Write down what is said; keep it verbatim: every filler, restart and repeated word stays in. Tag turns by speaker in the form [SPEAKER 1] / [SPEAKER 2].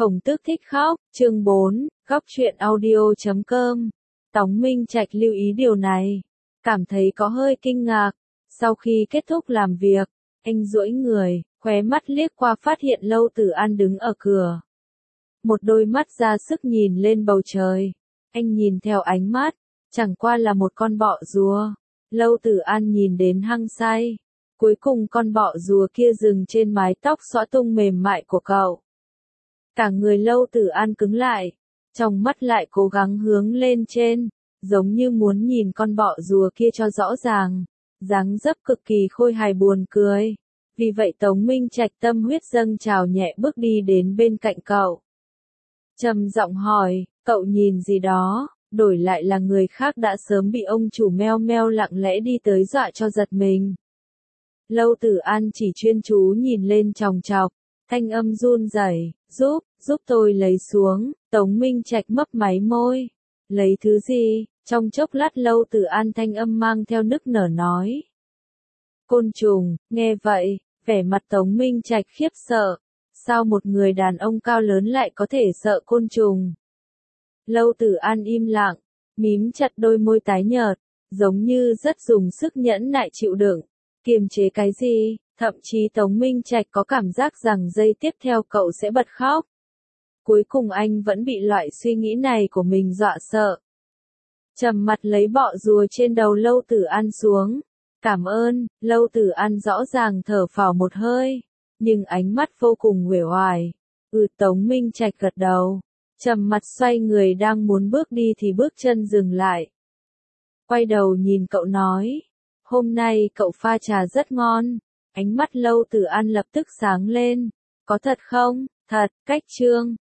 [SPEAKER 1] Khổng Tước thích khóc, chương bốn, góc truyện audio chấm com. Tống Minh Trạch lưu ý điều này, cảm thấy có hơi kinh ngạc. Sau khi kết thúc làm việc, anh duỗi người, khóe mắt liếc qua phát hiện Lâu Tử An đứng ở cửa. Một đôi mắt ra sức nhìn lên bầu trời. Anh nhìn theo ánh mắt, chẳng qua là một con bọ rùa. Lâu Tử An nhìn đến hăng say. Cuối cùng con bọ rùa kia dừng trên mái tóc xõa tung mềm mại của cậu. Cả người Lâu Tử An cứng lại, trong mắt lại cố gắng hướng lên trên, giống như muốn nhìn con bọ rùa kia cho rõ ràng, dáng dấp cực kỳ khôi hài buồn cười. Vì vậy Tống Minh Trạch tâm huyết dâng trào nhẹ bước đi đến bên cạnh cậu. Trầm giọng hỏi, cậu nhìn gì đó, đổi lại là người khác đã sớm bị ông chủ meo meo lặng lẽ đi tới dọa cho giật mình. Lâu Tử An chỉ chuyên chú nhìn lên chòng chọc, thanh âm run rẩy, giúp, giúp tôi lấy xuống. Tống Minh Trạch mấp máy môi, lấy thứ gì? Trong chốc lát Lâu Tử An thanh âm mang theo nức nở nói. Côn trùng. Nghe vậy, vẻ mặt Tống Minh Trạch khiếp sợ. Sao một người đàn ông cao lớn lại có thể sợ côn trùng? Lâu Tử An im lặng, mím chặt đôi môi tái nhợt, giống như rất dùng sức nhẫn nại chịu đựng, kiềm chế cái gì, thậm chí Tống Minh Trạch có cảm giác rằng giây tiếp theo cậu sẽ bật khóc. Cuối cùng anh vẫn bị loại suy nghĩ này của mình dọa sợ. Trầm mặt lấy bọ rùa trên đầu Lâu Tử An xuống. Cảm ơn. Lâu Tử An rõ ràng thở phào một hơi, nhưng ánh mắt vô cùng uể oải. Ừ. Tống Minh Trạch gật đầu. Trầm mặt xoay người đang muốn bước đi thì bước chân dừng lại. Quay đầu nhìn cậu nói. Hôm nay cậu pha trà rất ngon. Ánh mắt Lâu Tử An lập tức sáng lên. Có thật không? Thật. Cách chương.